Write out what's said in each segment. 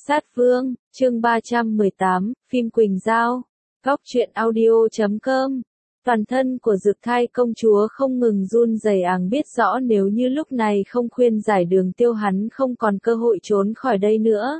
Sát Vương, chương 318, phim Quỳnh Giao. Góc truyện audio.com. Toàn thân của Dực Thai công chúa không ngừng run rẩy, biết rõ nếu như lúc này không khuyên giải Đường Tiêu hắn không còn cơ hội trốn khỏi đây nữa.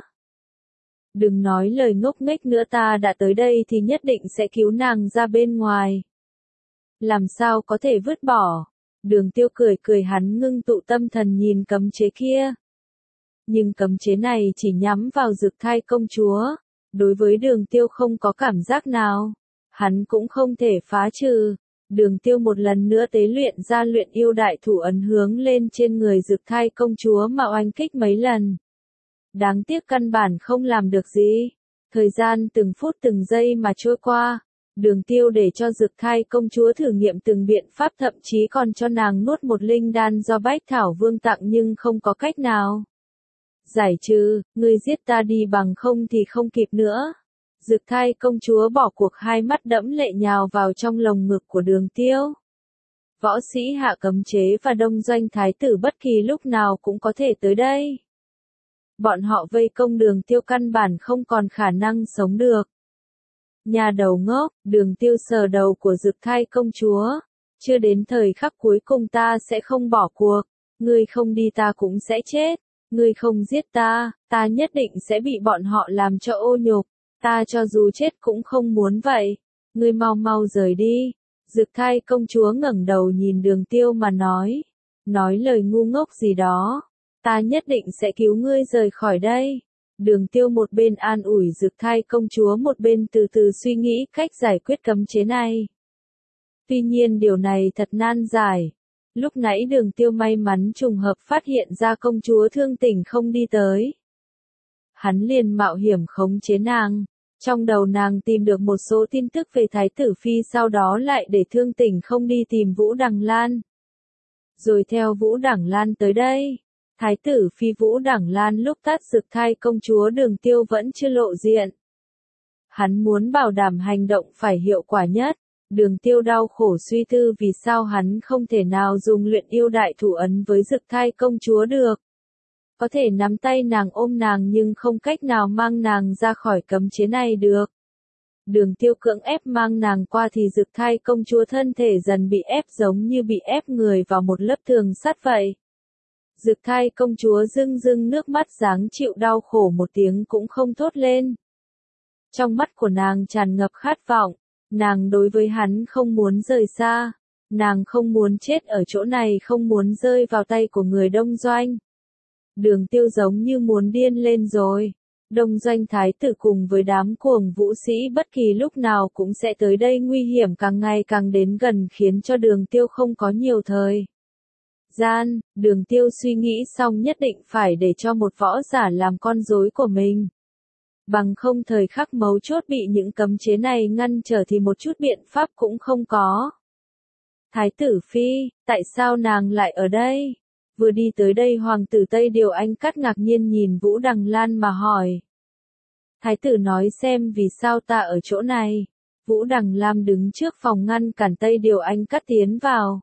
Đừng nói lời ngốc nghếch nữa, ta đã tới đây thì nhất định sẽ cứu nàng ra bên ngoài. Làm sao có thể vứt bỏ? Đường Tiêu cười cười, hắn ngưng tụ tâm thần nhìn cấm chế kia. Nhưng cấm chế này chỉ nhắm vào Dực Thai công chúa, đối với Đường Tiêu không có cảm giác nào, hắn cũng không thể phá trừ. Đường Tiêu một lần nữa tế luyện ra luyện yêu đại thủ ấn hướng lên trên người Dực Thai công chúa mà oanh kích mấy lần. Đáng tiếc căn bản không làm được gì. Thời gian từng phút từng giây mà trôi qua, Đường Tiêu để cho Dực Thai công chúa thử nghiệm từng biện pháp, thậm chí còn cho nàng nuốt một linh đan do Bách Thảo Vương tặng, nhưng không có cách nào giải trừ. Ngươi giết ta đi, bằng không thì không kịp nữa. Dực Thai công chúa bỏ cuộc, hai mắt đẫm lệ nhào vào trong lồng ngực của Đường Tiêu. Võ sĩ hạ cấm chế và đông doanh thái tử bất kỳ lúc nào cũng có thể tới đây. Bọn họ vây công Đường Tiêu, căn bản không còn khả năng sống được. Nhà đầu ngốc, Đường Tiêu sờ đầu của Dực Thai công chúa. Chưa đến thời khắc cuối cùng ta sẽ không bỏ cuộc. Ngươi không đi ta cũng sẽ chết. Ngươi không giết ta, ta nhất định sẽ bị bọn họ làm cho ô nhục. Ta cho dù chết cũng không muốn vậy. Ngươi mau mau rời đi. Dực Thai công chúa ngẩng đầu nhìn Đường Tiêu mà nói. Nói lời ngu ngốc gì đó. Ta nhất định sẽ cứu ngươi rời khỏi đây. Đường Tiêu một bên an ủi Dực Thai công chúa, một bên từ từ suy nghĩ cách giải quyết cấm chế này. Tuy nhiên điều này thật nan giải. Lúc nãy Đường Tiêu may mắn trùng hợp phát hiện ra công chúa Thương Tình không đi tới. Hắn liền mạo hiểm khống chế nàng. Trong đầu nàng tìm được một số tin tức về Thái tử Phi, sau đó lại để Thương Tình không đi tìm Vũ Đằng Lan. Rồi theo Vũ Đằng Lan tới đây. Thái tử Phi Vũ Đằng Lan lúc tát Dực Thai công chúa, Đường Tiêu vẫn chưa lộ diện. Hắn muốn bảo đảm hành động phải hiệu quả nhất. Đường Tiêu đau khổ suy tư vì sao hắn không thể nào dùng luyện yêu đại thủ ấn với Dực Thai công chúa được. Có thể nắm tay nàng, ôm nàng, nhưng không cách nào mang nàng ra khỏi cấm chế này được. Đường Tiêu cưỡng ép mang nàng qua thì Dực Thai công chúa thân thể dần bị ép, giống như bị ép người vào một lớp tường sắt vậy. Dực Thai công chúa rưng rưng nước mắt, dáng chịu đau khổ một tiếng cũng không thốt lên. Trong mắt của nàng tràn ngập khát vọng. Nàng đối với hắn không muốn rời xa. Nàng không muốn chết ở chỗ này, không muốn rơi vào tay của người đông doanh. Đường Tiêu giống như muốn điên lên rồi. Đông doanh thái tử cùng với đám cuồng vũ sĩ bất kỳ lúc nào cũng sẽ tới đây, nguy hiểm càng ngày càng đến gần, khiến cho Đường Tiêu không có nhiều thời gian. Đường Tiêu suy nghĩ xong, nhất định phải để cho một võ giả làm con rối của mình. Bằng không thời khắc mấu chốt bị những cấm chế này ngăn trở thì một chút biện pháp cũng không có. Thái tử Phi, tại sao nàng lại ở đây? Vừa đi tới đây, hoàng tử Tây Điều Anh Cắt ngạc nhiên nhìn Vũ Đằng Lan mà hỏi. Thái tử nói xem vì sao ta ở chỗ này. Vũ Đằng Lam đứng trước phòng ngăn cản Tây Điều Anh Cắt tiến vào.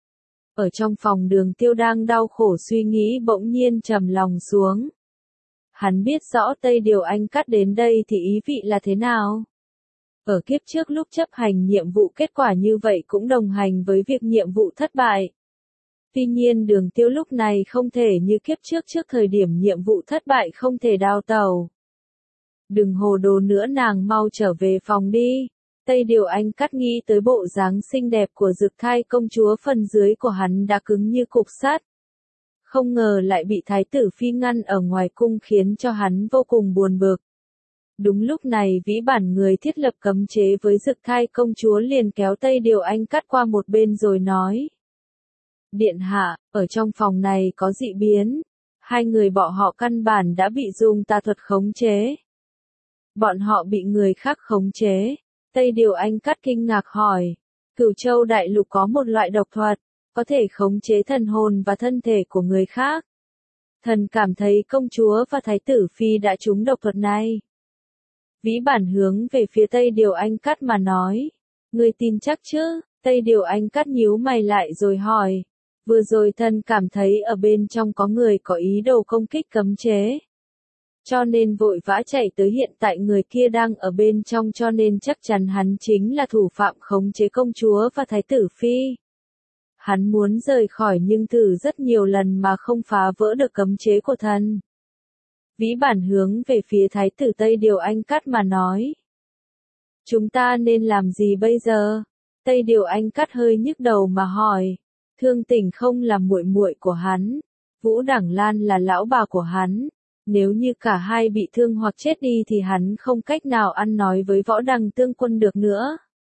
Ở trong phòng, Đường Tiêu đang đau khổ suy nghĩ, bỗng nhiên trầm lòng xuống. Hắn biết rõ Tây Điều Anh Cắt đến đây thì ý vị là thế nào. Ở kiếp trước lúc chấp hành nhiệm vụ, kết quả như vậy cũng đồng hành với việc nhiệm vụ thất bại. Tuy nhiên Đường Tiêu lúc này không thể như kiếp trước, trước thời điểm nhiệm vụ thất bại không thể đào tẩu. Đừng hồ đồ nữa, nàng mau trở về phòng đi. Tây Điều Anh Cắt nghĩ tới bộ dáng xinh đẹp của Dực Thai công chúa, phần dưới của hắn đã cứng như cục sắt. Không ngờ lại bị Thái tử Phi ngăn ở ngoài cung, khiến cho hắn vô cùng buồn bực. Đúng lúc này Vĩ Bản, người thiết lập cấm chế với Dực Thai công chúa, liền kéo Tây Điều Anh Cắt qua một bên rồi nói. Điện hạ, ở trong phòng này có dị biến. Hai người bọn họ căn bản đã bị dùng tà thuật khống chế. Bọn họ bị người khác khống chế. Tây Điều Anh Cắt kinh ngạc hỏi. Cửu Châu Đại Lục có một loại độc thuật, có thể khống chế thần hồn và thân thể của người khác. Thần cảm thấy công chúa và Thái tử Phi đã trúng độc thuật này. Vĩ Bản hướng về phía Tây Điều Anh Cắt mà nói. Ngươi tin chắc chứ? Tây Điều Anh Cắt nhíu mày lại rồi hỏi. Vừa rồi thần cảm thấy ở bên trong có người có ý đồ công kích cấm chế. cho nên vội vã chạy tới, hiện tại người kia đang ở bên trong cho nên chắc chắn hắn chính là thủ phạm khống chế công chúa và thái tử phi. Hắn muốn rời khỏi nhưng thử rất nhiều lần mà không phá vỡ được cấm chế của thần. Vĩ Bản hướng về phía thái tử Tây Điều Anh Cắt mà nói. Chúng ta nên làm gì bây giờ? Tây Điều Anh Cắt hơi nhức đầu mà hỏi. Thương Tình không là muội muội của hắn. Vũ Đẳng Lan là lão bà của hắn. Nếu như cả hai bị thương hoặc chết đi thì hắn không cách nào ăn nói với Võ Đằng Tương Quân được nữa.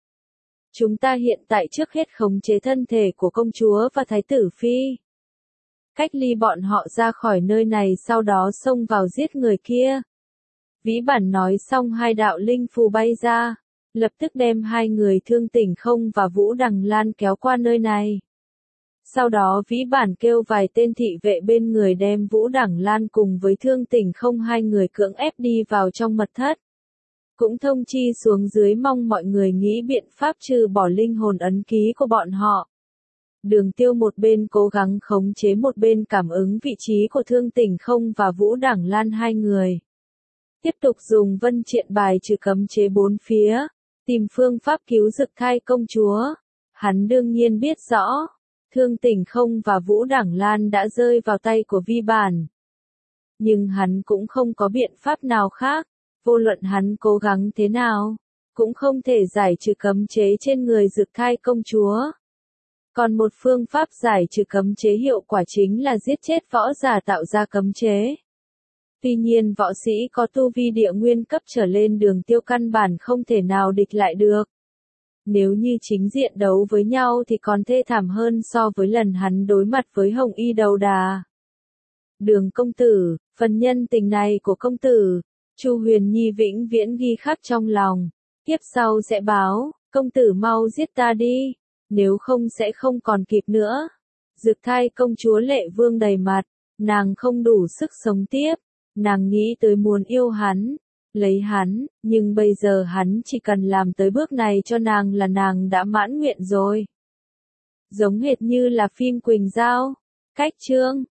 Chúng ta hiện tại trước hết khống chế thân thể của công chúa và thái tử phi. Cách ly bọn họ ra khỏi nơi này, sau đó xông vào giết người kia. Vĩ Bản nói xong, hai đạo linh phù bay ra, lập tức đem hai người Thương Tình không và Vũ Đằng Lan kéo qua nơi này. Sau đó Vĩ Bản kêu vài tên thị vệ bên người đem Vũ Đẳng Lan cùng với Thương Tình không hai người cưỡng ép đi vào trong mật thất. Cũng thông chi xuống dưới mong mọi người nghĩ biện pháp trừ bỏ linh hồn ấn ký của bọn họ. Đường Tiêu một bên cố gắng khống chế một bên cảm ứng vị trí của Thương Tình không và Vũ Đẳng Lan hai người. Tiếp tục dùng vân triện bài trừ cấm chế bốn phía, tìm phương pháp cứu Dực Thai công chúa. Hắn đương nhiên biết rõ, Thương Tình không và Vũ Đẳng Lan đã rơi vào tay của Vi Bản. Nhưng hắn cũng không có biện pháp nào khác, vô luận hắn cố gắng thế nào, cũng không thể giải trừ cấm chế trên người Dực Thai công chúa. Còn một phương pháp giải trừ cấm chế hiệu quả chính là giết chết võ giả tạo ra cấm chế. Tuy nhiên võ sĩ có tu vi địa nguyên cấp trở lên Đường Tiêu căn bản không thể nào địch lại được. Nếu như chính diện đấu với nhau thì còn thê thảm hơn so với lần hắn đối mặt với Hồng Y Đầu Đà. Đường công tử, phần nhân tình này của công tử, Chu Huyền Nhi vĩnh viễn ghi khắc trong lòng. Tiếp sau sẽ báo, công tử mau giết ta đi, nếu không sẽ không còn kịp nữa. Dực Thai công chúa lệ vương đầy mặt, nàng không đủ sức sống tiếp, nàng nghĩ tới muốn yêu hắn, lấy hắn, nhưng bây giờ hắn chỉ cần làm tới bước này cho nàng là nàng đã mãn nguyện rồi. Giống hệt như là phim Quỳnh Giao, cách chương